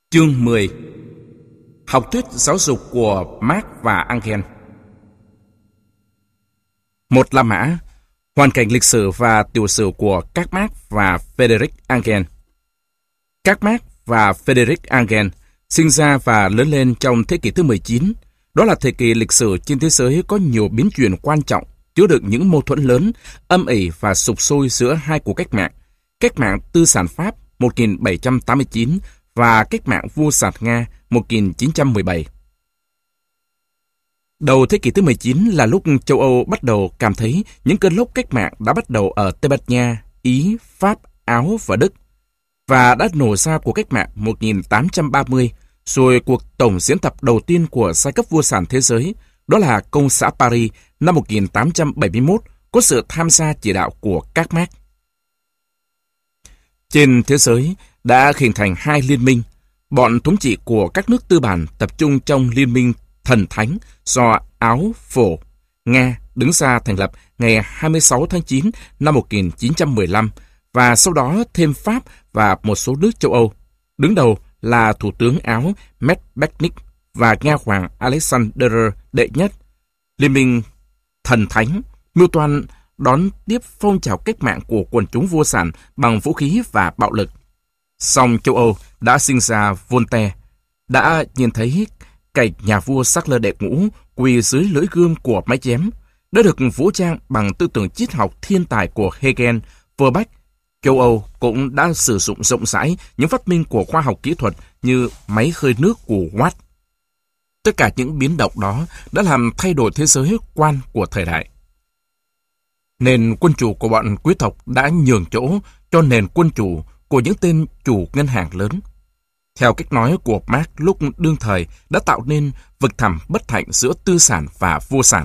Chương 10. Học thuyết giáo dục của Marx và Engels. Một La Mã, hoàn cảnh lịch sử và tiểu sử của các Marx và Friedrich Engels. Các Marx và Friedrich Engels sinh ra và lớn lên trong thế kỷ thứ 19. Đó là thời kỳ lịch sử trên thế giới có nhiều biến chuyển quan trọng, chứa đựng những mâu thuẫn lớn, âm ỉ và sục sôi giữa hai cuộc cách mạng tư sản Pháp 1789 và cách mạng vô sản Nga 1917. Đầu thế kỷ thứ 19 là lúc châu Âu bắt đầu cảm thấy những cơn lốc cách mạng đã bắt đầu ở Tây Ban Nha, Ý, Pháp, Áo và Đức, và đã nổ ra cuộc cách mạng 1830, rồi cuộc tổng diễn tập đầu tiên của giai cấp vô sản thế giới, đó là Công xã Paris năm 1871, có sự tham gia chỉ đạo của các Marx. Trên thế giới đã hình thành hai liên minh. Bọn thống trị của các nước tư bản tập trung trong liên minh thần thánh do Áo Phổ, Nga đứng ra thành lập ngày 26 tháng 9 năm 1915, và sau đó thêm Pháp và một số nước châu Âu. Đứng đầu là Thủ tướng Áo Metternich và Nga Hoàng Alexander đệ nhất. Liên minh thần thánh mưu toan đón tiếp phong trào cách mạng của quần chúng vô sản bằng vũ khí và bạo lực. Song châu Âu đã sinh ra Voltaire, đã nhìn thấy cảnh nhà vua Charles đệ ngũ quỳ dưới lưỡi gươm của máy chém, đã được vũ trang bằng tư tưởng triết học thiên tài của Hegel, Feuerbach. Châu Âu cũng đã sử dụng rộng rãi những phát minh của khoa học kỹ thuật như máy khơi nước của Watt. Tất cả những biến động đó đã làm thay đổi thế giới quan của thời đại. Nền quân chủ của bọn quý tộc đã nhường chỗ cho nền quân chủ của những tên chủ ngân hàng lớn. Theo cách nói của Marx lúc đương thời, đã tạo nên vực thẳm bất hạnh giữa tư sản và vô sản.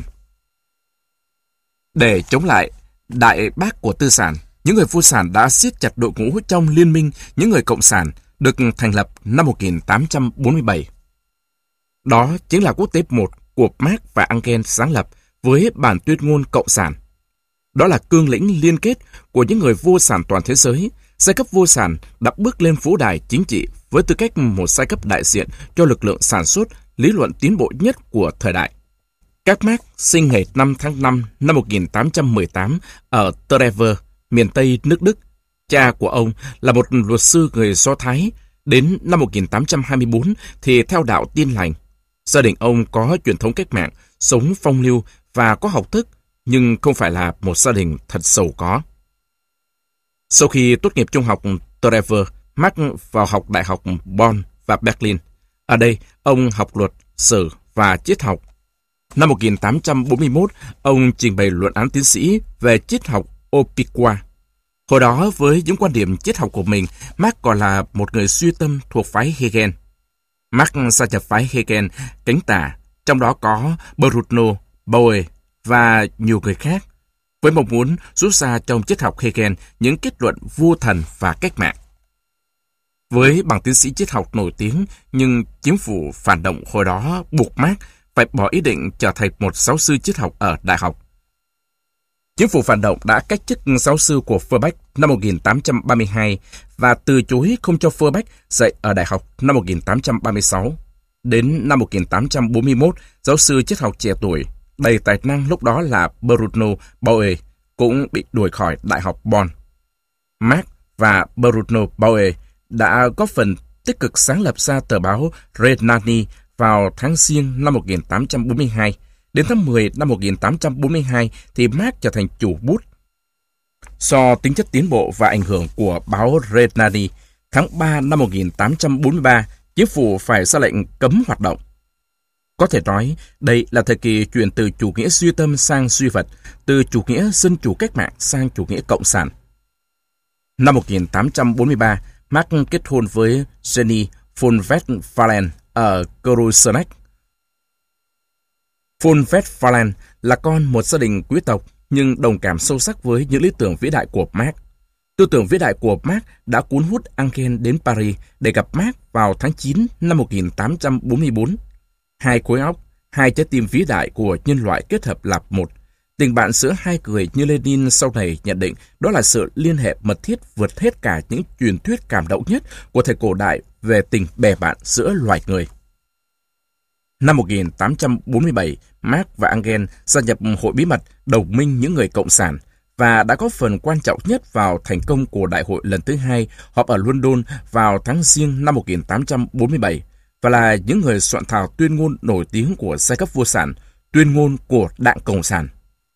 Để chống lại đại bác của tư sản, những người vô sản đã siết chặt đội ngũ trong liên minh những người cộng sản được thành lập năm 1847. Đó chính là quốc tế 1 của Marx và Engels sáng lập với bản tuyên ngôn cộng sản. Đó là cương lĩnh liên kết của những người vô sản toàn thế giới. Giai cấp vô sản đã bước lên phú đài chính trị với tư cách một giai cấp đại diện cho lực lượng sản xuất, lý luận tiến bộ nhất của thời đại. Các Marx sinh ngày 5 tháng 5 năm 1818 ở Trèves, miền Tây nước Đức. Cha của ông là một luật sư người Do Thái. Đến năm 1824 thì theo đạo Tin lành. Gia đình ông có truyền thống cách mạng, sống phong lưu và có học thức, nhưng không phải là một gia đình thật giàu có. Sau khi tốt nghiệp trung học Trèves, Marx vào học đại học Bonn và Berlin. Ở đây, ông học luật, sử và triết học. Năm 1841, ông trình bày luận án tiến sĩ về triết học Opiqua. Hồi đó, với những quan điểm triết học của mình, Marx còn là một người suy tâm thuộc phái Hegel. Marx gia nhập phái Hegel cánh tả, trong đó có Bruno Bauer và nhiều người khác, với mong muốn rút ra trong triết học Hegel những kết luận vô thần và cách mạng. Với bằng tiến sĩ triết học nổi tiếng, nhưng chính phủ phản động hồi đó buộc Marx phải bỏ ý định trở thành một giáo sư triết học ở đại học. Chính phủ phản động đã cách chức giáo sư của Feuerbach năm 1832 và từ chối không cho Feuerbach dạy ở đại học năm 1836. Đến năm 1841, giáo sư triết học trẻ tuổi, đầy tài năng lúc đó là Bruno Bauer cũng bị đuổi khỏi Đại học Bonn. Marx và Bruno Bauer đã góp phần tích cực sáng lập ra tờ báo Rhenani vào tháng Giêng năm 1842. Đến tháng 10 năm 1842 thì Marx trở thành chủ bút. Do tính chất tiến bộ và ảnh hưởng của báo Rhenani, tháng 3 năm 1843, chính phủ phải ra lệnh cấm hoạt động. Có thể nói, đây là thời kỳ chuyển từ chủ nghĩa duy tâm sang duy vật, từ chủ nghĩa dân chủ cách mạng sang chủ nghĩa cộng sản. Năm 1843, Marx kết hôn với Jenny von Westphalen ở Kreuznach. Von Westphalen là con một gia đình quý tộc, nhưng đồng cảm sâu sắc với những lý tưởng vĩ đại của Marx. Tư tưởng vĩ đại của Marx đã cuốn hút Engels đến Paris để gặp Marx vào tháng 9 năm 1844. Hai khối óc, hai trái tim vĩ đại của nhân loại kết hợp làm một. Tình bạn giữa hai người như Lenin sau này nhận định đó là sự liên hệ mật thiết vượt hết cả những truyền thuyết cảm động nhất của thời cổ đại về tình bè bạn giữa loài người. Năm 1847, Marx và Engels gia nhập Hội bí mật Đồng minh những người Cộng sản và đã có phần quan trọng nhất vào thành công của Đại hội lần thứ hai họp ở London vào tháng Giêng năm 1847 và là những người soạn thảo tuyên ngôn nổi tiếng của giai cấp vô sản, tuyên ngôn của Đảng Cộng sản.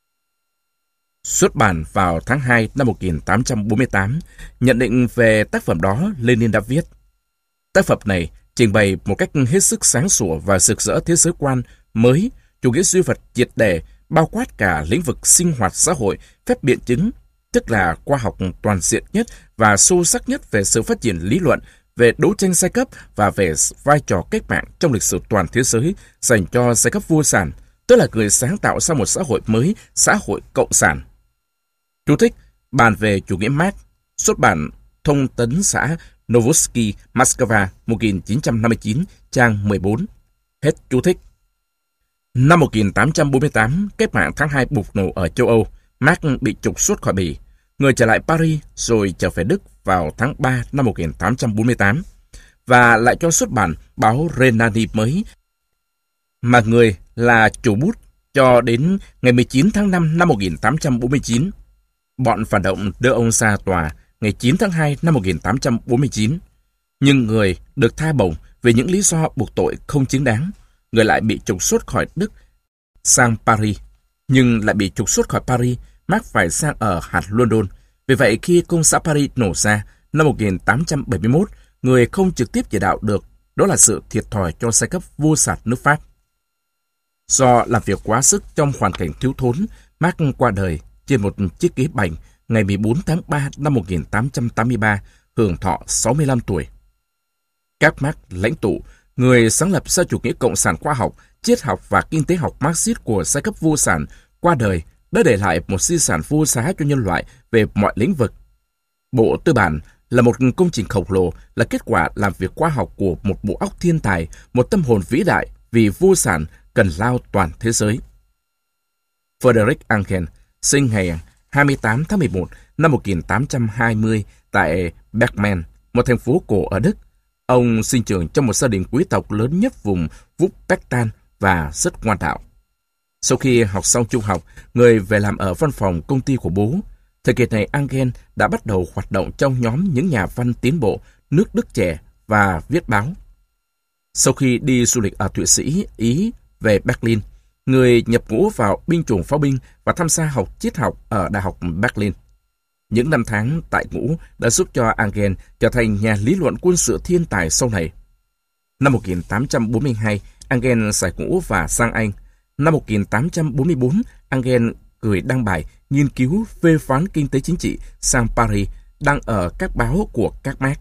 Xuất bản vào tháng 2 năm 1848, nhận định về tác phẩm đó Lenin đã viết: tác phẩm này trình bày một cách hết sức sáng sủa và rực rỡ thế giới quan mới, chủ nghĩa duy vật triệt để, bao quát cả lĩnh vực sinh hoạt xã hội, phép biện chứng, tức là khoa học toàn diện nhất và sâu sắc nhất về sự phát triển lý luận, về đấu tranh giai cấp và về vai trò cách mạng trong lịch sử toàn thế giới dành cho giai cấp vô sản, tức là người sáng tạo ra một xã hội mới, xã hội cộng sản. Chú thích: bàn về chủ nghĩa Marx, xuất bản Thông tấn xã Novosti, Moscow, 1959, trang 14. Hết chú thích. Năm 1848, cách mạng tháng 2 bùng nổ ở châu Âu. Marx bị trục xuất khỏi Bỉ. Người trở lại Paris rồi trở về Đức vào tháng 3 năm 1848 và lại cho xuất bản báo Renani mới mà người là chủ bút cho đến ngày 19 tháng 5 năm 1849. Bọn phản động đưa ông ra tòa ngày 9 tháng 2 năm 1849. Nhưng người được tha bổng vì những lý do buộc tội không chính đáng. Người lại bị trục xuất khỏi Đức sang Paris. Nhưng lại bị trục xuất khỏi Paris, Marx phải sang ở hạt London. Vì vậy khi công xã Paris nổ ra năm 1871, người không trực tiếp chỉ đạo được, đó là sự thiệt thòi cho giai cấp vô sản nước Pháp. Do làm việc quá sức trong hoàn cảnh thiếu thốn, Marx qua đời trên một chiếc ghế bành ngày 14 tháng 3 năm 1883, hưởng thọ 65 tuổi. Các Marx lãnh tụ, người sáng lập ra chủ nghĩa cộng sản khoa học, triết học và kinh tế học Marxist của giai cấp vô sản, qua đời đã để lại một di sản vô giá cho nhân loại về mọi lĩnh vực. Bộ Tư bản là một công trình khổng lồ, là kết quả làm việc khoa học của một bộ óc thiên tài, một tâm hồn vĩ đại vì vô sản cần lao toàn thế giới. Friedrich Engels sinh ngày 28 tháng 11 năm 1820 tại Bergman, một thành phố cổ ở Đức. Ông sinh trưởng trong một gia đình quý tộc lớn nhất vùng Wuppertal và rất ngoan đạo. Sau khi học xong trung học, người về làm ở văn phòng công ty của bố. Thời kỳ này Engels đã bắt đầu hoạt động trong nhóm những nhà văn tiến bộ nước Đức trẻ và viết báo. Sau khi đi du lịch ở Thụy Sĩ, Ý về Berlin, người nhập ngũ vào binh chủng pháo binh và tham gia học triết học ở Đại học Berlin. Những năm tháng tại ngũ đã giúp cho Engels trở thành nhà lý luận quân sự thiên tài sau này. Năm 1842, Engels giải ngũ và sang Anh. Năm 1844, Engels gửi đăng bài nghiên cứu phê phán kinh tế chính trị sang Paris, đăng ở các báo của các Marx.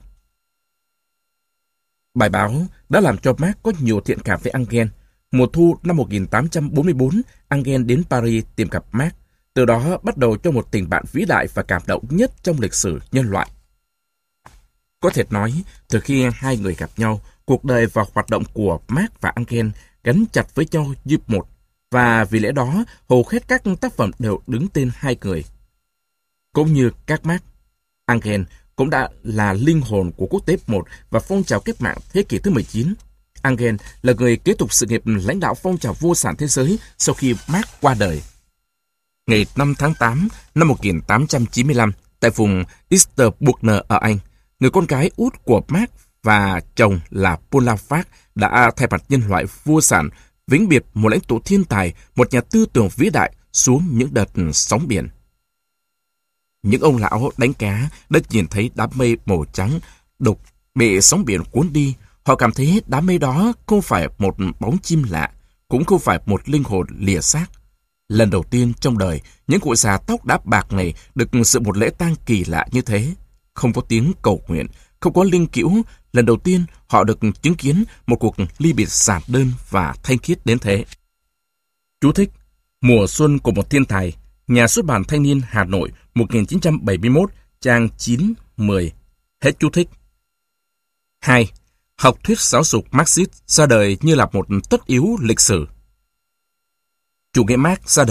Bài báo đã làm cho Marx có nhiều thiện cảm với Engels. Mùa thu năm 1844, Engels đến Paris tìm gặp Marx. Từ đó bắt đầu cho một tình bạn vĩ đại và cảm động nhất trong lịch sử nhân loại. Có thể nói, từ khi hai người gặp nhau, cuộc đời và hoạt động của Marx và Engels gắn chặt với nhau như một, và vì lẽ đó, hầu hết các tác phẩm đều đứng tên hai người. Cũng như các Marx, Engels cũng đã là linh hồn của quốc tế một và phong trào cách mạng thế kỷ thứ 19. Engels là người kế tục sự nghiệp lãnh đạo phong trào vô sản thế giới sau khi Marx qua đời. Ngày 5 tháng 8 năm 1895, tại vùng Easterburner ở Anh, người con gái út của Marx và chồng là Paul Lafargue đã thay mặt nhân loại vô sản, vĩnh biệt một lãnh tụ thiên tài, một nhà tư tưởng vĩ đại xuống những đợt sóng biển. Những ông lão đánh cá đã nhìn thấy đám mây màu trắng đục bị sóng biển cuốn đi. Họ cảm thấy đám mây đó không phải một bóng chim lạ, cũng không phải một linh hồn lìa xác. Lần đầu tiên trong đời, những cụ già tóc đã bạc này được dự một lễ tang kỳ lạ như thế. Không có tiếng cầu nguyện, không có linh cữu. Lần đầu tiên họ được chứng kiến một cuộc ly biệt giản đơn và thanh khiết đến thế. Chú thích: Mùa xuân của một thiên tài, Nhà xuất bản Thanh niên Hà Nội 1971, trang 9-10. Hết chú thích. 2. Học thuyết giáo dục Marxist ra đời như là một tất yếu lịch sử. Chủ nghĩa Marx ra đời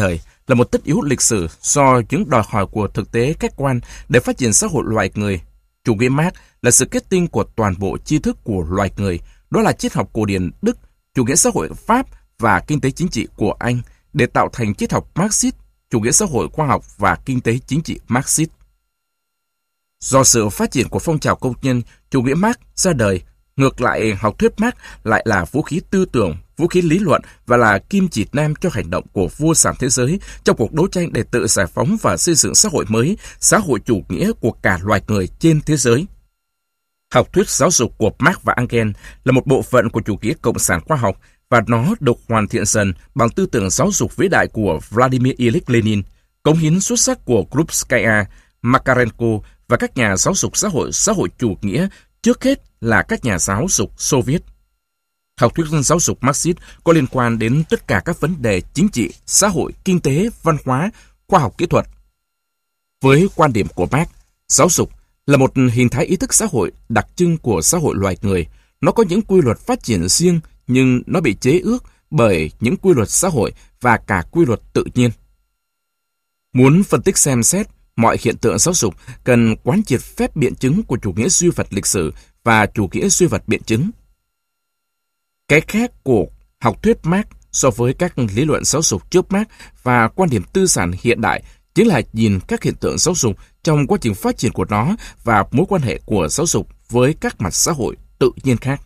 là một tất yếu lịch sử do những đòi hỏi của thực tế khách quan để phát triển xã hội loài người. Chủ nghĩa Marx là sự kết tinh của toàn bộ tri thức của loài người, đó là triết học cổ điển Đức, chủ nghĩa xã hội Pháp và kinh tế chính trị của Anh, để tạo thành triết học Marxist, chủ nghĩa xã hội khoa học và kinh tế chính trị Marxist. Do sự phát triển của phong trào công nhân, chủ nghĩa Marx ra đời. Ngược lại, học thuyết Marx lại là vũ khí tư tưởng, vũ khí lý luận và là kim chỉ nam cho hành động của vô sản thế giới trong cuộc đấu tranh để tự giải phóng và xây dựng xã hội mới, xã hội chủ nghĩa của cả loài người trên thế giới. Học thuyết giáo dục của Marx và Engels là một bộ phận của chủ nghĩa cộng sản khoa học và nó được hoàn thiện dần bằng tư tưởng giáo dục vĩ đại của Vladimir Ilyich Lenin, cống hiến xuất sắc của Krupskaya, Makarenko và các nhà giáo dục xã hội chủ nghĩa, trước hết là các nhà giáo dục Xô Viết. Học thuyết giáo dục Marxist có liên quan đến tất cả các vấn đề chính trị, xã hội, kinh tế, văn hóa, khoa học kỹ thuật. Với quan điểm của Marx, giáo dục là một hình thái ý thức xã hội đặc trưng của xã hội loài người. Nó có những quy luật phát triển riêng, nhưng nó bị chế ước bởi những quy luật xã hội và cả quy luật tự nhiên. Muốn phân tích xem xét mọi hiện tượng giáo dục, cần quán triệt phép biện chứng của chủ nghĩa duy vật lịch sử và chủ nghĩa duy vật biện chứng. Cái khác của học thuyết Marx so với các lý luận giáo dục trước Marx và quan điểm tư sản hiện đại chính là nhìn các hiện tượng giáo dục trong quá trình phát triển của nó và mối quan hệ của giáo dục với các mặt xã hội tự nhiên khác.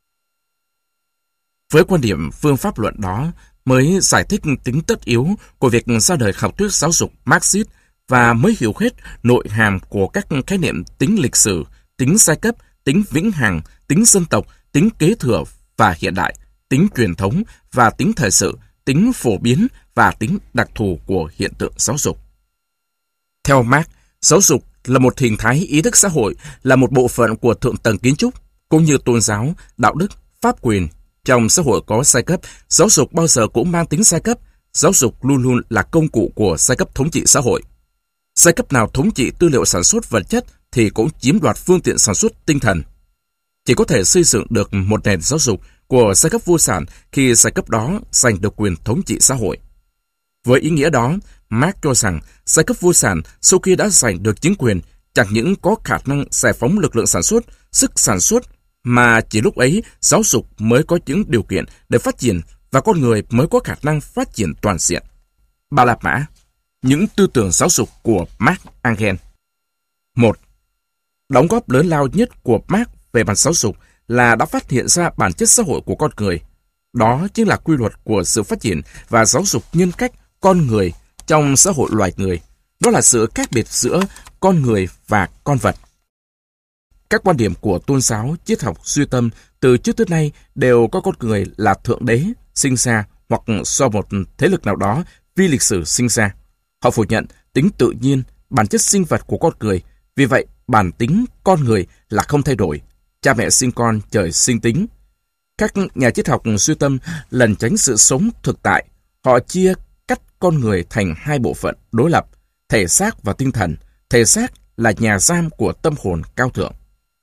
Với quan điểm phương pháp luận đó mới giải thích tính tất yếu của việc ra đời học thuyết giáo dục Marxist và mới hiểu hết nội hàm của các khái niệm tính lịch sử, tính giai cấp, tính vĩnh hằng, tính dân tộc, tính kế thừa và hiện đại, tính truyền thống và tính thời sự, tính phổ biến và tính đặc thù của hiện tượng giáo dục. Theo Marx, giáo dục là một hình thái ý thức xã hội, là một bộ phận của thượng tầng kiến trúc, cũng như tôn giáo, đạo đức, pháp quyền. Trong xã hội có giai cấp, giáo dục bao giờ cũng mang tính giai cấp. Giáo dục luôn luôn là công cụ của giai cấp thống trị xã hội. Giai cấp nào thống trị tư liệu sản xuất vật chất thì cũng chiếm đoạt phương tiện sản xuất tinh thần. Chỉ có thể xây dựng được một nền giáo dục của giai cấp vô sản khi giai cấp đó giành được quyền thống trị xã hội. Với ý nghĩa đó, Marx cho rằng giai cấp vô sản sau khi đã giành được chính quyền chẳng những có khả năng giải phóng lực lượng sản xuất, sức sản xuất, mà chỉ lúc ấy giáo dục mới có những điều kiện để phát triển và con người mới có khả năng phát triển toàn diện. Ba la mã, những tư tưởng giáo dục của Marx Engels. 1. Đóng góp lớn lao nhất của Marx về mặt giáo dục là đã phát hiện ra bản chất xã hội của con người. Đó chính là quy luật của sự phát triển và giáo dục nhân cách con người trong xã hội loài người. Đó là sự khác biệt giữa con người và con vật. Các quan điểm của tôn giáo, triết học, duy tâm từ trước tới nay đều có con người là thượng đế sinh ra hoặc do một thế lực nào đó vi lịch sử sinh ra. Họ phủ nhận tính tự nhiên, bản chất sinh vật của con người. Vì vậy, bản tính con người là không thay đổi. Cha mẹ sinh con, trời sinh tính. Các nhà triết học duy tâm lẩn tránh sự sống thực tại. Họ chia cắt con người thành hai bộ phận đối lập, thể xác và tinh thần. Thể xác là nhà giam của tâm hồn cao thượng.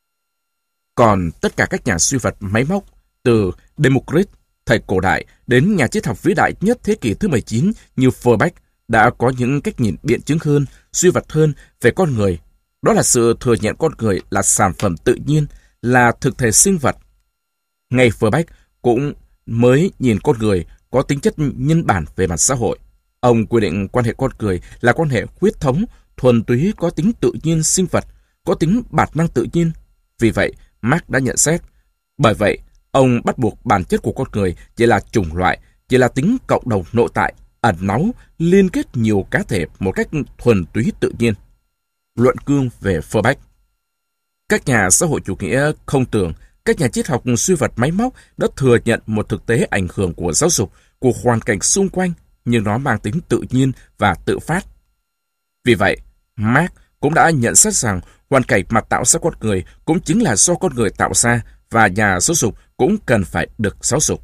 Còn tất cả các nhà duy vật máy móc, từ Democritus thời cổ đại đến nhà triết học vĩ đại nhất thế kỷ thứ 19 như Feuerbach, đã có những cách nhìn biện chứng hơn, duy vật hơn về con người. Đó là sự thừa nhận con người là sản phẩm tự nhiên, là thực thể sinh vật. Ngay Feuerbach cũng mới nhìn con người có tính chất nhân bản về mặt xã hội. Ông quy định quan hệ con người là quan hệ huyết thống, thuần túy có tính tự nhiên sinh vật, có tính bản năng tự nhiên. Vì vậy, Marx đã nhận xét. Bởi vậy, ông bắt buộc bản chất của con người chỉ là chủng loại, chỉ là tính cộng đồng nội tại, ẩn náu, liên kết nhiều cá thể một cách thuần túy tự nhiên. Luận cương về Feuerbach. Các nhà xã hội chủ nghĩa không tưởng, các nhà triết học duy vật máy móc đã thừa nhận một thực tế ảnh hưởng của giáo dục, của hoàn cảnh xung quanh, nhưng nó mang tính tự nhiên và tự phát. Vì vậy, Marx cũng đã nhận xét rằng hoàn cảnh mà tạo ra con người cũng chính là do con người tạo ra và nhà giáo dục cũng cần phải được giáo dục.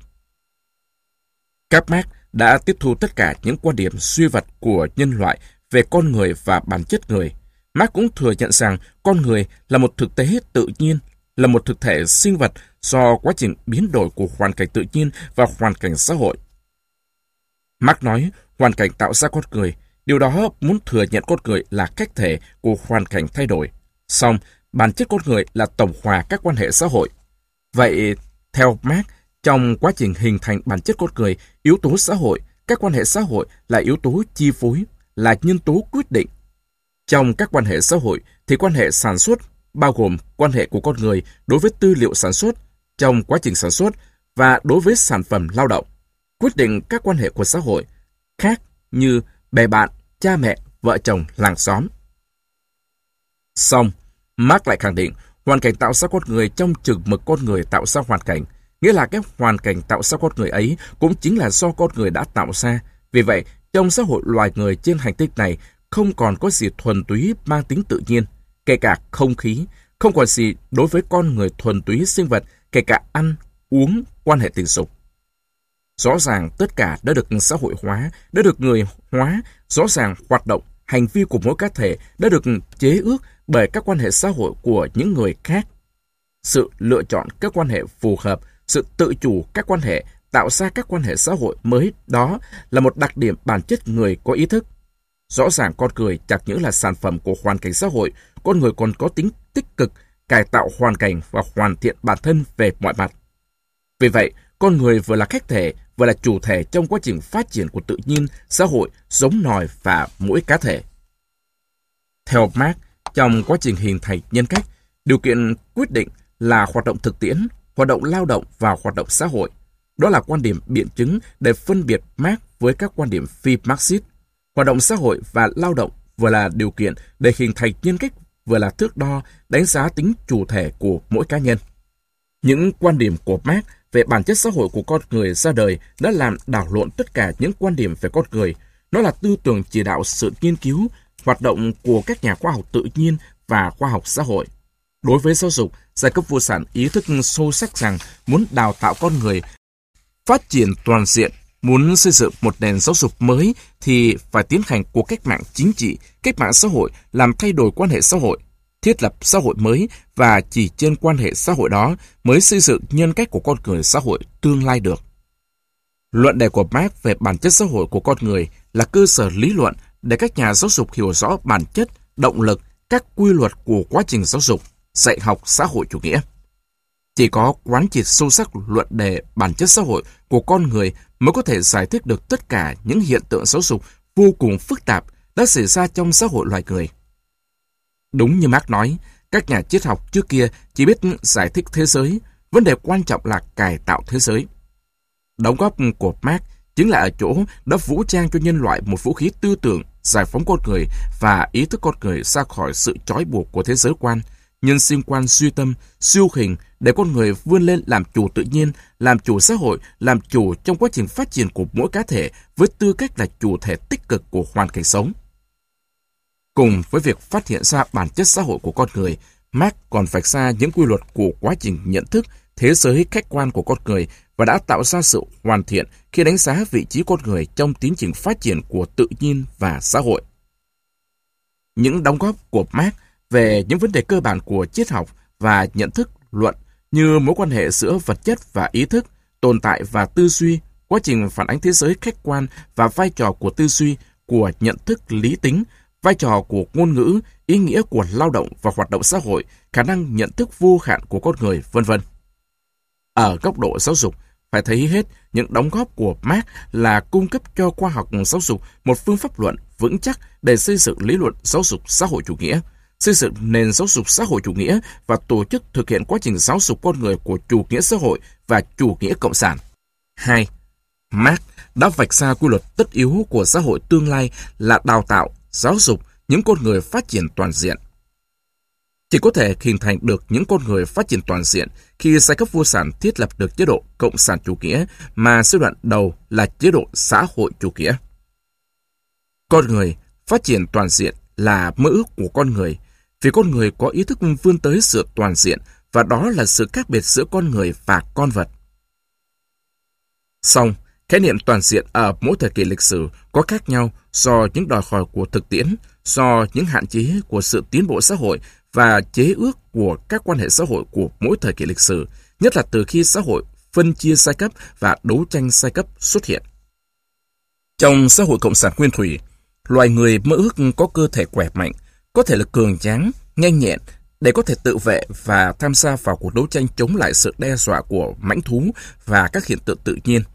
Các Marx đã tiếp thu tất cả những quan điểm duy vật của nhân loại về con người và bản chất người. Marx cũng thừa nhận rằng con người là một thực tế tự nhiên, là một thực thể sinh vật do quá trình biến đổi của hoàn cảnh tự nhiên và hoàn cảnh xã hội. Marx nói, hoàn cảnh tạo ra con người. Điều đó muốn thừa nhận con người là cách thể của hoàn cảnh thay đổi. Song, bản chất con người là tổng hòa các quan hệ xã hội. Vậy, theo Marx, trong quá trình hình thành bản chất con người, yếu tố xã hội, các quan hệ xã hội là yếu tố chi phối, là nhân tố quyết định. Trong các quan hệ xã hội thì quan hệ sản xuất bao gồm quan hệ của con người đối với tư liệu sản xuất trong quá trình sản xuất và đối với sản phẩm lao động, quyết định các quan hệ của xã hội khác như bè bạn, cha mẹ, vợ chồng, làng xóm. Song, Marx lại khẳng định hoàn cảnh tạo ra con người trong chừng mực con người tạo ra hoàn cảnh, nghĩa là cái hoàn cảnh tạo ra con người ấy cũng chính là do con người đã tạo ra. Vì vậy, trong xã hội loài người trên hành tinh này không còn có gì thuần túy mang tính tự nhiên, kể cả không khí, không còn gì đối với con người thuần túy sinh vật, kể cả ăn, uống, quan hệ tình dục. Rõ ràng tất cả đã được xã hội hóa, đã được người hóa, rõ ràng hoạt động, hành vi của mỗi cá thể đã được chế ước bởi các quan hệ xã hội của những người khác. Sự lựa chọn các quan hệ phù hợp, sự tự chủ các quan hệ, tạo ra các quan hệ xã hội mới đó là một đặc điểm bản chất người có ý thức. Rõ ràng con người chẳng những là sản phẩm của hoàn cảnh xã hội, con người còn có tính tích cực, cải tạo hoàn cảnh và hoàn thiện bản thân về mọi mặt. Vì vậy, con người vừa là khách thể, vừa là chủ thể trong quá trình phát triển của tự nhiên, xã hội, giống nòi và mỗi cá thể. Theo Marx, trong quá trình hình thành nhân cách, điều kiện quyết định là hoạt động thực tiễn, hoạt động lao động và hoạt động xã hội. Đó là quan điểm biện chứng để phân biệt Marx với các quan điểm phi Marxist. Hoạt động xã hội và lao động vừa là điều kiện để hình thành nhân cách, vừa là thước đo đánh giá tính chủ thể của mỗi cá nhân. Những quan điểm của Marx về bản chất xã hội của con người ra đời đã làm đảo lộn tất cả những quan điểm về con người. Nó là tư tưởng chỉ đạo sự nghiên cứu, hoạt động của các nhà khoa học tự nhiên và khoa học xã hội. Đối với giáo dục, giai cấp vô sản ý thức sâu sắc rằng muốn đào tạo con người phát triển toàn diện, muốn xây dựng một nền giáo dục mới thì phải tiến hành cuộc cách mạng chính trị, cách mạng xã hội làm thay đổi quan hệ xã hội, thiết lập xã hội mới và chỉ trên quan hệ xã hội đó mới xây dựng nhân cách của con người xã hội tương lai được. Luận đề của Marx về bản chất xã hội của con người là cơ sở lý luận để các nhà giáo dục hiểu rõ bản chất, động lực, các quy luật của quá trình giáo dục, dạy học xã hội chủ nghĩa. Chỉ có quán triệt sâu sắc luận đề bản chất xã hội của con người mới có thể giải thích được tất cả những hiện tượng giáo dục vô cùng phức tạp đã xảy ra trong xã hội loài người. Đúng như Marx nói, các nhà triết học trước kia chỉ biết giải thích thế giới, vấn đề quan trọng là cải tạo thế giới. Đóng góp của Marx chính là ở chỗ đã vũ trang cho nhân loại một vũ khí tư tưởng, giải phóng con người và ý thức con người ra khỏi sự trói buộc của thế giới quan, nhân sinh quan duy tâm, siêu hình để con người vươn lên làm chủ tự nhiên, làm chủ xã hội, làm chủ trong quá trình phát triển của mỗi cá thể với tư cách là chủ thể tích cực của hoàn cảnh sống. Cùng với việc phát hiện ra bản chất xã hội của con người, Marx còn vạch ra những quy luật của quá trình nhận thức thế giới khách quan của con người và đã tạo ra sự hoàn thiện khi đánh giá vị trí con người trong tiến trình phát triển của tự nhiên và xã hội. Những đóng góp của Marx về những vấn đề cơ bản của triết học và nhận thức luận như mối quan hệ giữa vật chất và ý thức, tồn tại và tư duy, quá trình phản ánh thế giới khách quan và vai trò của tư duy, của nhận thức lý tính, vai trò của ngôn ngữ, ý nghĩa của lao động và hoạt động xã hội, khả năng nhận thức vô hạn của con người, v.v. Ở góc độ giáo dục, phải thấy hết những đóng góp của Marx là cung cấp cho khoa học giáo dục một phương pháp luận vững chắc để xây dựng lý luận giáo dục xã hội chủ nghĩa, xây dựng nền giáo dục xã hội chủ nghĩa và tổ chức thực hiện quá trình giáo dục con người của chủ nghĩa xã hội và chủ nghĩa cộng sản. 2. Marx đã vạch ra quy luật tất yếu của xã hội tương lai là đào tạo, giáo dục những con người phát triển toàn diện. Chỉ có thể hình thành được những con người phát triển toàn diện khi giai cấp vô sản thiết lập được chế độ cộng sản chủ nghĩa mà giai đoạn đầu là chế độ xã hội chủ nghĩa. Con người phát triển toàn diện là mơ ước của con người, vì con người có ý thức vươn tới sự toàn diện và đó là sự khác biệt giữa con người và con vật. Song, khái niệm toàn diện ở mỗi thời kỳ lịch sử có khác nhau do những đòi hỏi của thực tiễn, do những hạn chế của sự tiến bộ xã hội và chế ước của các quan hệ xã hội của mỗi thời kỳ lịch sử, nhất là từ khi xã hội phân chia giai cấp và đấu tranh giai cấp xuất hiện. Trong xã hội cộng sản nguyên thủy, loài người mơ ước có cơ thể khỏe mạnh, có thể lực cường tráng, nhanh nhẹn để có thể tự vệ và tham gia vào cuộc đấu tranh chống lại sự đe dọa của mãnh thú và các hiện tượng tự nhiên.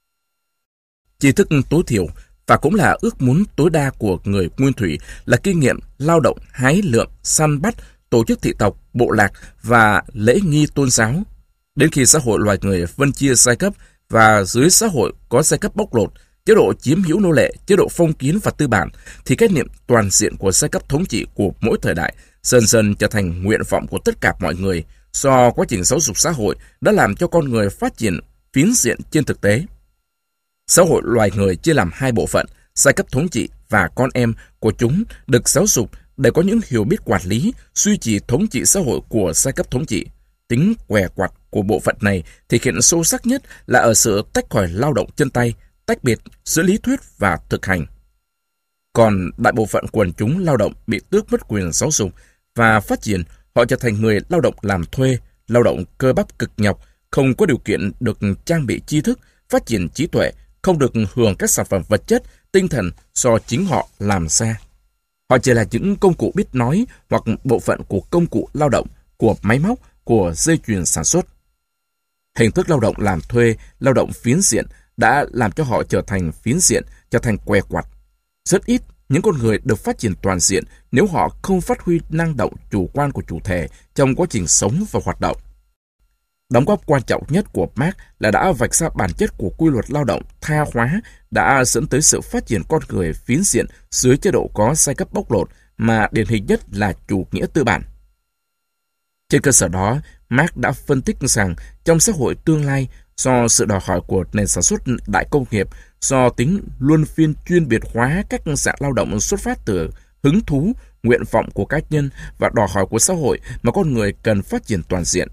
Tri thức tối thiểu và cũng là ước muốn tối đa của người nguyên thủy là kinh nghiệm lao động, hái lượm, săn bắt, tổ chức thị tộc, bộ lạc và lễ nghi tôn giáo. Đến khi xã hội loài người phân chia giai cấp và dưới xã hội có giai cấp bóc lột, chế độ chiếm hữu nô lệ, chế độ phong kiến và tư bản, thì khái niệm toàn diện của giai cấp thống trị của mỗi thời đại dần dần trở thành nguyện vọng của tất cả mọi người do quá trình giáo dục xã hội đã làm cho con người phát triển phiến diện trên thực tế. Xã hội loài người chia làm hai bộ phận, giai cấp thống trị và con em của chúng được giáo dục để có những hiểu biết quản lý, duy trì thống trị xã hội của giai cấp thống trị. Tính què quặt của bộ phận này thể hiện sâu sắc nhất là ở sự tách khỏi lao động chân tay, tách biệt giữa lý thuyết và thực hành. Còn đại bộ phận quần chúng lao động bị tước mất quyền giáo dục và phát triển, họ trở thành người lao động làm thuê, lao động cơ bắp cực nhọc, không có điều kiện được trang bị tri thức, phát triển trí tuệ, không được hưởng các sản phẩm vật chất, tinh thần do chính họ làm ra. Họ chỉ là những công cụ biết nói hoặc bộ phận của công cụ lao động, của máy móc, của dây chuyền sản xuất. Hình thức lao động làm thuê, lao động phiến diện đã làm cho họ trở thành phiến diện, trở thành què quặt. Rất ít những con người được phát triển toàn diện nếu họ không phát huy năng động chủ quan của chủ thể trong quá trình sống và hoạt động. Đóng góp quan trọng nhất của Marx là đã vạch ra bản chất của quy luật lao động tha hóa đã dẫn tới sự phát triển con người phiến diện dưới chế độ có giai cấp bóc lột mà điển hình nhất là chủ nghĩa tư bản. Trên cơ sở đó, Marx đã phân tích rằng trong xã hội tương lai, do sự đòi hỏi của nền sản xuất đại công nghiệp, do tính luân phiên chuyên biệt hóa các dạng lao động xuất phát từ hứng thú, nguyện vọng của cá nhân và đòi hỏi của xã hội mà con người cần phát triển toàn diện.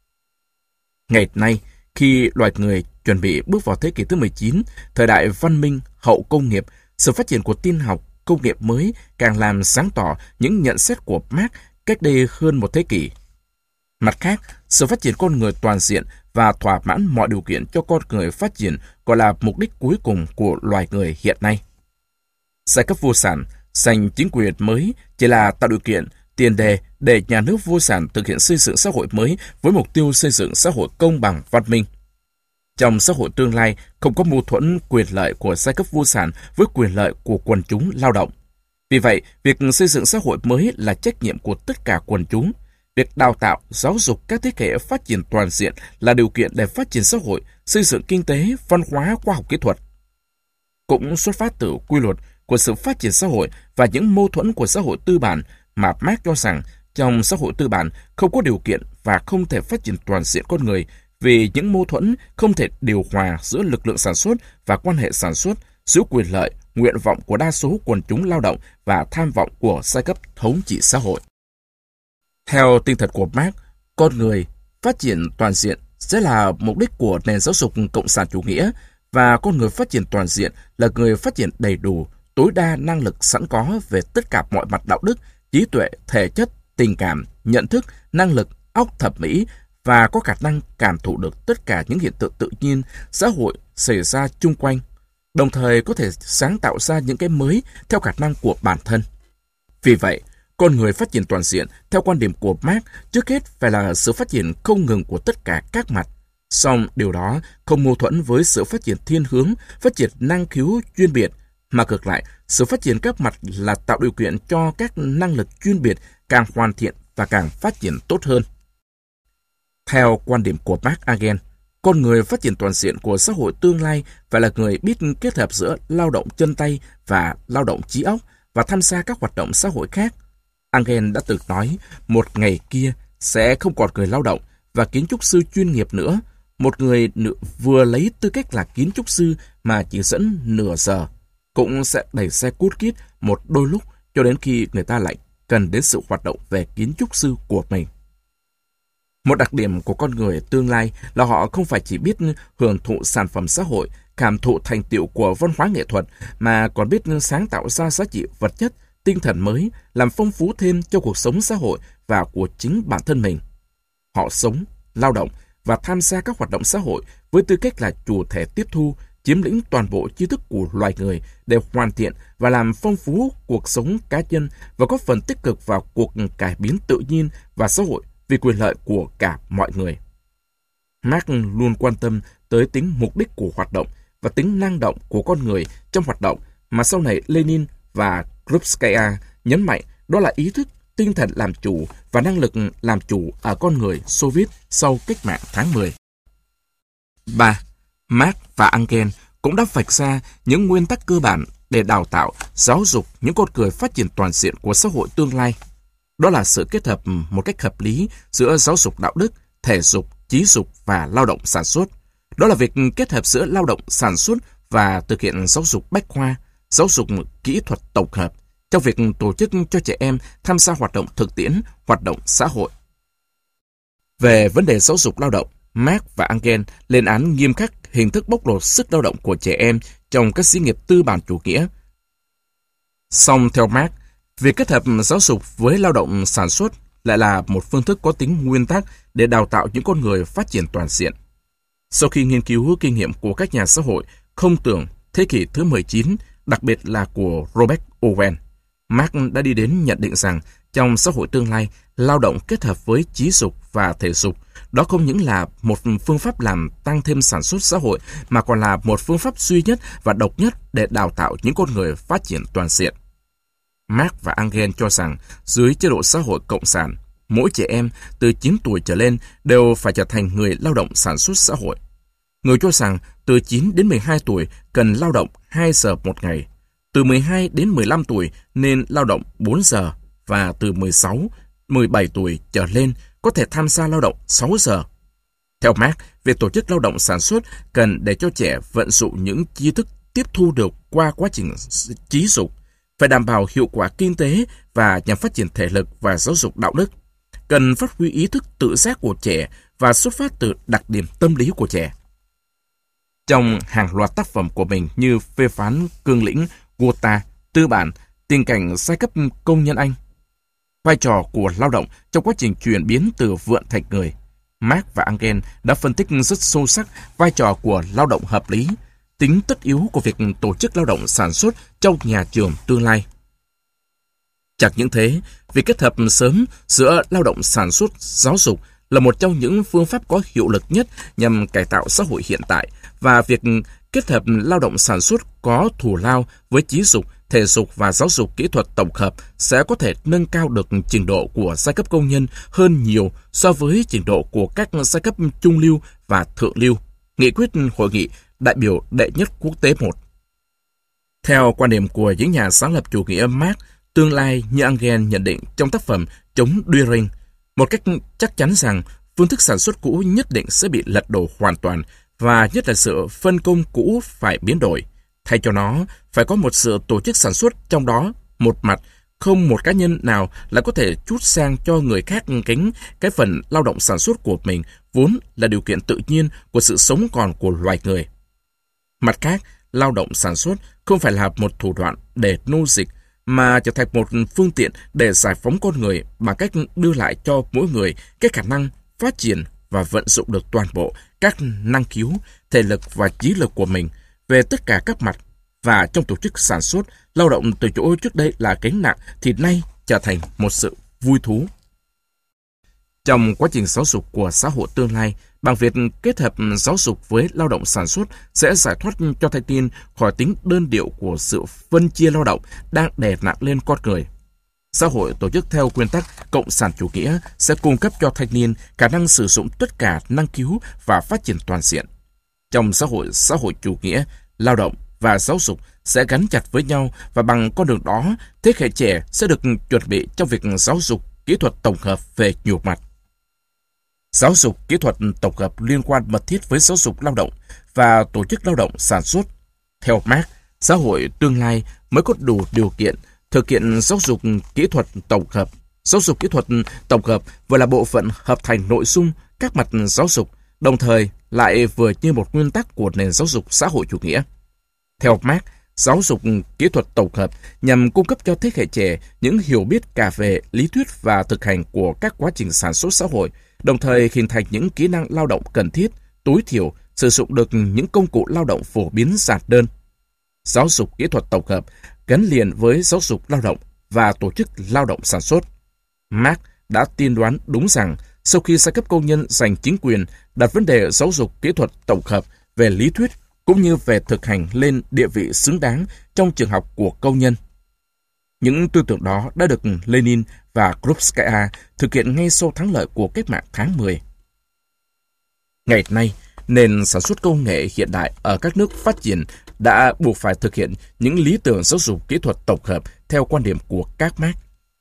Ngày nay, khi loài người chuẩn bị bước vào thế kỷ thứ 19, thời đại văn minh hậu công nghiệp, sự phát triển của tin học công nghiệp mới càng làm sáng tỏ những nhận xét của Marx cách đây hơn một thế kỷ. Mặt khác, sự phát triển con người toàn diện và thỏa mãn mọi điều kiện cho con người phát triển gọi là mục đích cuối cùng của loài người hiện nay. Giai cấp vô sản giành chính quyền mới chỉ là tạo điều kiện, tiền đề để nhà nước vô sản thực hiện xây dựng xã hội mới với mục tiêu xây dựng xã hội công bằng văn minh. Trong xã hội tương lai, không có mâu thuẫn quyền lợi của giai cấp vô sản với quyền lợi của quần chúng lao động. Vì vậy, việc xây dựng xã hội mới là trách nhiệm của tất cả quần chúng. Việc đào tạo, giáo dục các thế hệ phát triển toàn diện là điều kiện để phát triển xã hội, xây dựng kinh tế, văn hóa, khoa học kỹ thuật. Cũng xuất phát từ quy luật của sự phát triển xã hội và những mâu thuẫn của xã hội tư bản mà Marx cho rằng trong xã hội tư bản không có điều kiện và không thể phát triển toàn diện con người vì những mâu thuẫn không thể điều hòa giữa lực lượng sản xuất và quan hệ sản xuất, giữa quyền lợi, nguyện vọng của đa số quần chúng lao động và tham vọng của giai cấp thống trị xã hội. Theo tinh thần của Marx, con người phát triển toàn diện sẽ là mục đích của nền giáo dục cộng sản chủ nghĩa và con người phát triển toàn diện là người phát triển đầy đủ, tối đa năng lực sẵn có về tất cả mọi mặt đạo đức, trí tuệ, thể chất, tình cảm, nhận thức, năng lực, óc thẩm mỹ và có khả năng cảm thụ được tất cả những hiện tượng tự nhiên, xã hội xảy ra chung quanh, đồng thời có thể sáng tạo ra những cái mới theo khả năng của bản thân. Vì vậy, con người phát triển toàn diện theo quan điểm của Marx trước hết phải là sự phát triển không ngừng của tất cả các mặt. Song điều đó không mâu thuẫn với sự phát triển thiên hướng, phát triển năng khiếu chuyên biệt, mà ngược lại, sự phát triển các mặt là tạo điều kiện cho các năng lực chuyên biệt càng hoàn thiện và càng phát triển tốt hơn. Theo quan điểm của Marx Agen, con người phát triển toàn diện của xã hội tương lai phải là người biết kết hợp giữa lao động chân tay và lao động trí óc và tham gia các hoạt động xã hội khác. Engel đã từng nói, một ngày kia sẽ không còn người lao động và kiến trúc sư chuyên nghiệp nữa. Một người vừa lấy tư cách là kiến trúc sư mà chỉ dẫn nửa giờ, cũng sẽ đẩy xe cút kít một đôi lúc cho đến khi người ta lại cần đến sự hoạt động về kiến trúc sư của mình. Một đặc điểm của con người tương lai là họ không phải chỉ biết hưởng thụ sản phẩm xã hội, cảm thụ thành tựu của văn hóa nghệ thuật, mà còn biết sáng tạo ra giá trị vật chất, tinh thần mới, làm phong phú thêm cho cuộc sống xã hội và của chính bản thân mình. Họ sống, lao động và tham gia các hoạt động xã hội với tư cách là chủ thể tiếp thu, chiếm lĩnh toàn bộ tri thức của loài người để hoàn thiện và làm phong phú cuộc sống cá nhân và góp phần tích cực vào cuộc cải biến tự nhiên và xã hội vì quyền lợi của cả mọi người. Marx luôn quan tâm tới tính mục đích của hoạt động và tính năng động của con người trong hoạt động mà sau này Lenin và Krupskaya nhấn mạnh đó là ý thức, tinh thần làm chủ và năng lực làm chủ ở con người Xô Viết sau cách mạng tháng 10. 3. Marx và Engels cũng đã vạch ra những nguyên tắc cơ bản để đào tạo, giáo dục những con người phát triển toàn diện của xã hội tương lai. Đó là sự kết hợp một cách hợp lý giữa giáo dục đạo đức, thể dục, trí dục và lao động sản xuất. Đó là việc kết hợp giữa lao động sản xuất và thực hiện giáo dục bách khoa, giáo dục kỹ thuật tổng hợp trong việc tổ chức cho trẻ em tham gia hoạt động thực tiễn, hoạt động xã hội. Về vấn đề giáo dục lao động, Marx và Engels lên án nghiêm khắc hình thức bóc lột sức lao động của trẻ em trong các xí nghiệp tư bản chủ nghĩa. Song theo Marx, việc kết hợp giáo dục với lao động sản xuất lại là một phương thức có tính nguyên tắc để đào tạo những con người phát triển toàn diện. Sau khi nghiên cứu kinh nghiệm của các nhà xã hội không tưởng thế kỷ thứ 19, đặc biệt là của Robert Owen, Marx đã đi đến nhận định rằng trong xã hội tương lai, lao động kết hợp với trí dục và thể dục, đó không những là một phương pháp làm tăng thêm sản xuất xã hội, mà còn là một phương pháp duy nhất và độc nhất để đào tạo những con người phát triển toàn diện. Marx và Engels cho rằng, dưới chế độ xã hội cộng sản, mỗi trẻ em từ 9 tuổi trở lên đều phải trở thành người lao động sản xuất xã hội. Người cho rằng từ 9 đến 12 tuổi cần lao động 2 giờ một ngày, từ 12 đến 15 tuổi nên lao động 4 giờ và từ 16, 17 tuổi trở lên có thể tham gia lao động 6 giờ. Theo Marx, việc tổ chức lao động sản xuất cần để cho trẻ vận dụng những tri thức tiếp thu được qua quá trình trí dục, phải đảm bảo hiệu quả kinh tế và nhằm phát triển thể lực và giáo dục đạo đức. Cần phát huy ý thức tự giác của trẻ và xuất phát từ đặc điểm tâm lý của trẻ. Trong hàng loạt tác phẩm của mình như phê phán cương lĩnh, Gotha, tư bản, tình cảnh giai cấp công nhân Anh, vai trò của lao động trong quá trình chuyển biến từ vượn thành người, Marx và Engels đã phân tích rất sâu sắc vai trò của lao động hợp lý, tính tất yếu của việc tổ chức lao động sản xuất trong nhà trường tương lai. Chẳng những thế, việc kết hợp sớm giữa lao động sản xuất, giáo dục là một trong những phương pháp có hiệu lực nhất nhằm cải tạo xã hội hiện tại, và việc kết hợp lao động sản xuất có thù lao với trí dục, thể dục và giáo dục kỹ thuật tổng hợp sẽ có thể nâng cao được trình độ của giai cấp công nhân hơn nhiều so với trình độ của các giai cấp trung lưu và thượng lưu. Nghị quyết Hội nghị đại biểu đệ nhất quốc tế 1. Theo quan điểm của những nhà sáng lập chủ nghĩa Marx, tương lai như Engels nhận định trong tác phẩm Chống Dühring, một cách chắc chắn rằng phương thức sản xuất cũ nhất định sẽ bị lật đổ hoàn toàn, và nhất là sự phân công cũ phải biến đổi. Thay cho nó, phải có một sự tổ chức sản xuất, trong đó một mặt không một cá nhân nào lại có thể trút sang cho người khác gánh cái phần lao động sản xuất của mình, vốn là điều kiện tự nhiên của sự sống còn của loài người. Mặt khác, lao động sản xuất không phải là một thủ đoạn để nô dịch, mà trở thành một phương tiện để giải phóng con người bằng cách đưa lại cho mỗi người cái khả năng phát triển và vận dụng được toàn bộ các năng khiếu, thể lực và trí lực của mình về tất cả các mặt. Và trong tổ chức sản xuất, lao động từ chỗ trước đây là gánh nặng thì nay trở thành một sự vui thú. Trong quá trình giáo dục của xã hội tương lai, bằng việc kết hợp giáo dục với lao động sản xuất sẽ giải thoát cho thanh niên khỏi tính đơn điệu của sự phân chia lao động đang đè nặng lên con người. Xã hội tổ chức theo nguyên tắc cộng sản chủ nghĩa sẽ cung cấp cho thanh niên khả năng sử dụng tất cả năng khiếu và phát triển toàn diện. Trong xã hội chủ nghĩa, lao động và giáo dục sẽ gắn chặt với nhau, và bằng con đường đó, thế hệ trẻ sẽ được chuẩn bị trong việc giáo dục kỹ thuật tổng hợp về nhiều mặt. Giáo dục kỹ thuật tổng hợp liên quan mật thiết với giáo dục lao động và tổ chức lao động sản xuất. Theo Marx, xã hội tương lai mới có đủ điều kiện thực hiện giáo dục kỹ thuật tổng hợp. Giáo dục kỹ thuật tổng hợp vừa là bộ phận hợp thành nội dung các mặt giáo dục, đồng thời lại vừa như một nguyên tắc của nền giáo dục xã hội chủ nghĩa. Theo Marx, giáo dục kỹ thuật tổng hợp nhằm cung cấp cho thế hệ trẻ những hiểu biết cả về lý thuyết và thực hành của các quá trình sản xuất xã hội, đồng thời hình thành những kỹ năng lao động cần thiết, tối thiểu sử dụng được những công cụ lao động phổ biến giản đơn. Giáo dục kỹ thuật tổng hợp gắn liền với giáo dục lao động và tổ chức lao động sản xuất. Marx đã tiên đoán đúng rằng sau khi giai cấp công nhân giành chính quyền, đặt vấn đề giáo dục kỹ thuật tổng hợp về lý thuyết cũng như về thực hành lên địa vị xứng đáng trong trường học của công nhân. Những tư tưởng đó đã được Lenin và Krupskaya thực hiện ngay sau thắng lợi của cách mạng tháng 10. Ngày nay, nền sản xuất công nghệ hiện đại ở các nước phát triển đã buộc phải thực hiện những lý tưởng giáo dục kỹ thuật tổng hợp theo quan điểm của các Marx.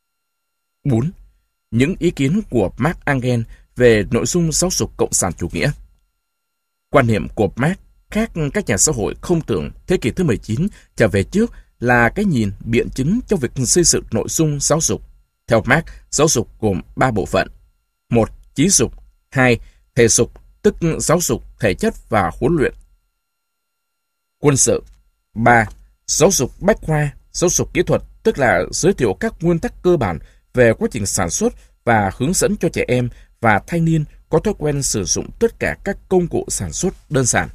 4. Những ý kiến của Marx Engels về nội dung giáo dục cộng sản chủ nghĩa. Quan niệm của Marx khác các nhà xã hội không tưởng thế kỷ thứ 19 trở về trước là cái nhìn biện chứng trong việc xây dựng nội dung giáo dục. Theo Marx, giáo dục gồm 3 bộ phận. 1. Trí dục. 2. Thể dục, tức giáo dục thể chất và huấn luyện. Quân sự. 3. Giáo dục bách khoa, giáo dục kỹ thuật, tức là giới thiệu các nguyên tắc cơ bản về quá trình sản xuất và hướng dẫn cho trẻ em và thanh niên có thói quen sử dụng tất cả các công cụ sản xuất đơn giản.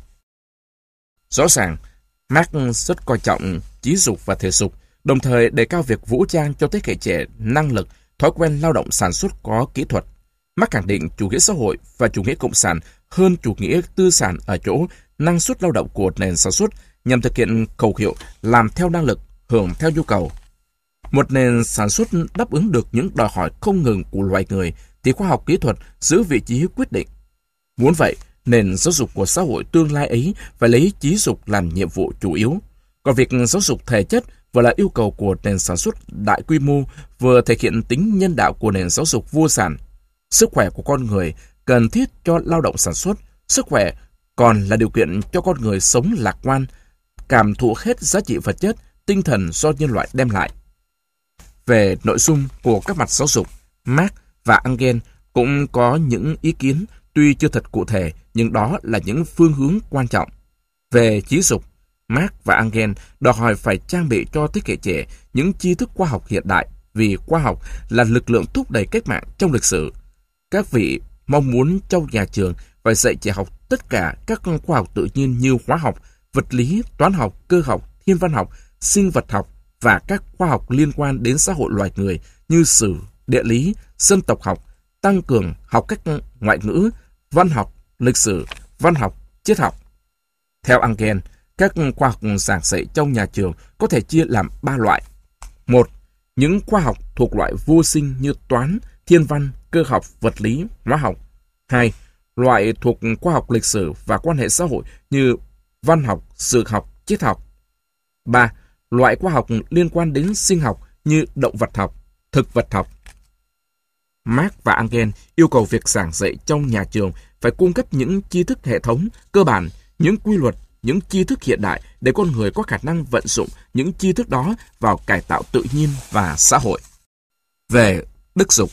Rõ ràng, Marx rất coi trọng trí dục và thể dục, đồng thời đề cao việc vũ trang cho thế hệ trẻ năng lực, thói quen lao động sản xuất có kỹ thuật. Marx khẳng định chủ nghĩa xã hội và chủ nghĩa cộng sản hơn chủ nghĩa tư sản ở chỗ năng suất lao động của nền sản xuất nhằm thực hiện khẩu hiệu làm theo năng lực, hưởng theo nhu cầu. Một nền sản xuất đáp ứng được những đòi hỏi không ngừng của loài người thì khoa học kỹ thuật giữ vị trí quyết định. Muốn vậy, nền giáo dục của xã hội tương lai ấy phải lấy trí dục làm nhiệm vụ chủ yếu. Còn việc giáo dục thể chất vừa là yêu cầu của nền sản xuất đại quy mô, vừa thể hiện tính nhân đạo của nền giáo dục vô sản. Sức khỏe của con người cần thiết cho lao động sản xuất. Sức khỏe còn là điều kiện cho con người sống lạc quan, cảm thụ hết giá trị vật chất, tinh thần do nhân loại đem lại. Về nội dung của các mặt giáo dục, Marx và Engels cũng có những ý kiến tuy chưa thật cụ thể, nhưng đó là những phương hướng quan trọng. Về trí dục, Marx và Engels đòi hỏi phải trang bị cho thế hệ trẻ những tri thức khoa học hiện đại, vì khoa học là lực lượng thúc đẩy cách mạng trong lịch sử. Các vị mong muốn trong nhà trường phải dạy trẻ học tất cả các khoa học tự nhiên như hóa học, vật lý, toán học, cơ học, thiên văn học, sinh vật học và các khoa học liên quan đến xã hội loài người như sử, địa lý, dân tộc học, tăng cường học các ngoại ngữ, văn học, lịch sử, văn học, triết học. Theo Engels, các khoa học giảng dạy trong nhà trường có thể chia làm 3 loại. 1. Những khoa học thuộc loại vô sinh như toán, thiên văn, cơ học, vật lý, hóa học. 2. Loại thuộc khoa học lịch sử và quan hệ xã hội như văn học, sử học, triết học. 3. Loại khoa học liên quan đến sinh học như động vật học, thực vật học. Marx và Engels yêu cầu việc giảng dạy trong nhà trường phải cung cấp những tri thức hệ thống, cơ bản, những quy luật, những tri thức hiện đại để con người có khả năng vận dụng những tri thức đó vào cải tạo tự nhiên và xã hội. Về đức dục,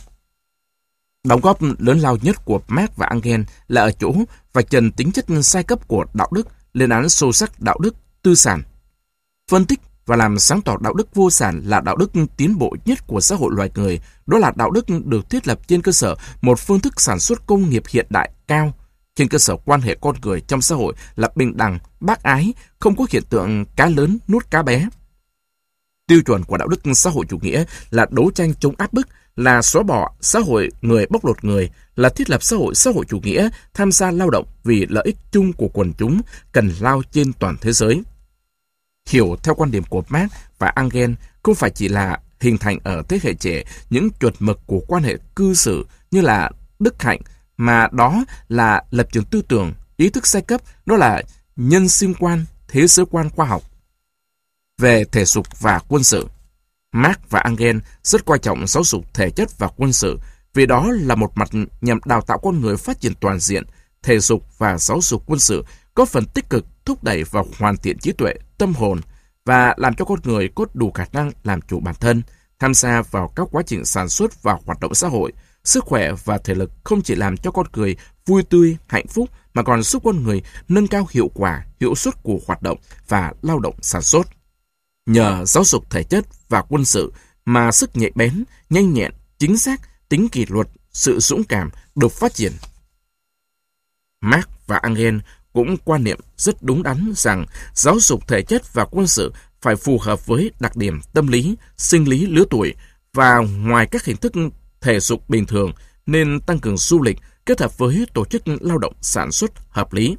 đóng góp lớn lao nhất của Marx và Engels là ở chỗ vạch trần tính chất sai cấp của đạo đức, lên án sâu sắc đạo đức tư sản. Phân tích và làm sáng tỏ đạo đức vô sản là đạo đức tiến bộ nhất của xã hội loài người. Đó là đạo đức được thiết lập trên cơ sở một phương thức sản xuất công nghiệp hiện đại cao, trên cơ sở quan hệ con người trong xã hội là bình đẳng, bác ái, không có hiện tượng cá lớn nuốt cá bé. Tiêu chuẩn của đạo đức xã hội chủ nghĩa là đấu tranh chống áp bức, là xóa bỏ xã hội người bóc lột người, là thiết lập xã hội chủ nghĩa tham gia lao động vì lợi ích chung của quần chúng cần lao trên toàn thế giới. Hiểu theo quan điểm của Marx và Engels không phải chỉ là hình thành ở thế hệ trẻ những chuẩn mực của quan hệ cư xử như là đức hạnh, mà đó là lập trường tư tưởng, ý thức giai cấp, đó là nhân sinh quan, thế giới quan khoa học. Về thể dục và quân sự, Marx và Engels rất coi trọng giáo dục thể chất và quân sự, vì đó là một mặt nhằm đào tạo con người phát triển toàn diện. Thể dục và giáo dục quân sự có phần tích cực thúc đẩy và hoàn thiện trí tuệ, tâm hồn và làm cho con người có đủ khả năng làm chủ bản thân, tham gia vào các quá trình sản xuất và hoạt động xã hội. Sức khỏe và thể lực không chỉ làm cho con người vui tươi, hạnh phúc mà còn giúp con người nâng cao hiệu quả, hiệu suất của hoạt động và lao động sản xuất. Nhờ giáo dục thể chất và quân sự mà sức nhạy bén, nhanh nhẹn, chính xác, tính kỷ luật, sự dũng cảm được phát triển. Marx và Engels cũng quan niệm rất đúng đắn rằng giáo dục thể chất và quân sự phải phù hợp với đặc điểm tâm lý, sinh lý lứa tuổi và ngoài các hình thức thể dục bình thường nên tăng cường du lịch kết hợp với tổ chức lao động sản xuất hợp lý.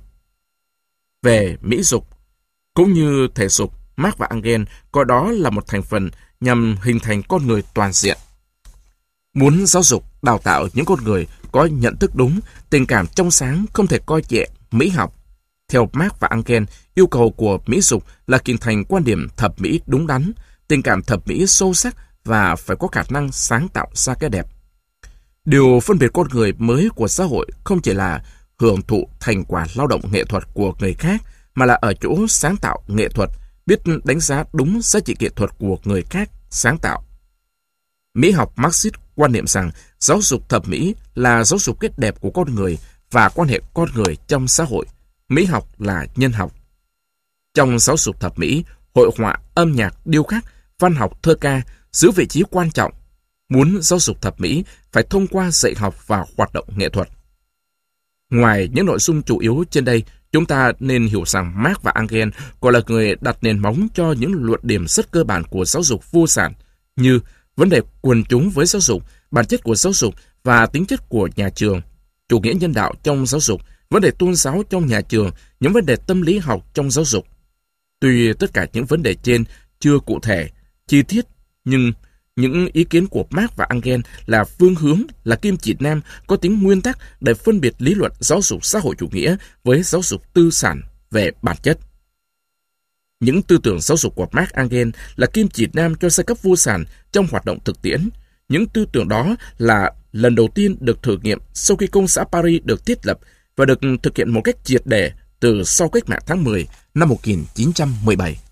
Về mỹ dục, cũng như thể dục, Marx và Engels coi đó là một thành phần nhằm hình thành con người toàn diện. Muốn giáo dục, đào tạo những con người có nhận thức đúng, tình cảm trong sáng không thể coi nhẹ mỹ học. Theo Marx và Engels, yêu cầu của mỹ dục là hình thành quan điểm thẩm mỹ đúng đắn, tình cảm thẩm mỹ sâu sắc và phải có khả năng sáng tạo ra cái đẹp. Điều phân biệt con người mới của xã hội không chỉ là hưởng thụ thành quả lao động nghệ thuật của người khác, mà là ở chỗ sáng tạo nghệ thuật, biết đánh giá đúng giá trị nghệ thuật của người khác sáng tạo. Mỹ học Marxist quan niệm rằng giáo dục thẩm mỹ là giáo dục kết đẹp của con người và quan hệ con người trong xã hội. Mỹ học là nhân học. Trong giáo dục thẩm mỹ, hội họa, âm nhạc, điêu khắc, văn học, thơ ca giữ vị trí quan trọng. Muốn giáo dục thẩm mỹ phải thông qua dạy học và hoạt động nghệ thuật. Ngoài những nội dung chủ yếu trên đây, chúng ta nên hiểu rằng Marx và Engels còn là người đặt nền móng cho những luận điểm rất cơ bản của giáo dục vô sản như vấn đề quần chúng với giáo dục, bản chất của giáo dục và tính chất của nhà trường, chủ nghĩa nhân đạo trong giáo dục, vấn đề tôn giáo trong nhà trường, những vấn đề tâm lý học trong giáo dục. Tuy tất cả những vấn đề trên chưa cụ thể, chi tiết, nhưng những ý kiến của Marx và Engels là phương hướng, là kim chỉ nam có tính nguyên tắc để phân biệt lý luận giáo dục xã hội chủ nghĩa với giáo dục tư sản về bản chất. Những tư tưởng giáo dục của Marx Engels là kim chỉ nam cho giai cấp vô sản trong hoạt động thực tiễn. Những tư tưởng đó là lần đầu tiên được thử nghiệm sau khi Công xã Paris được thiết lập và được thực hiện một cách triệt để từ sau cách mạng tháng 10 năm 1917.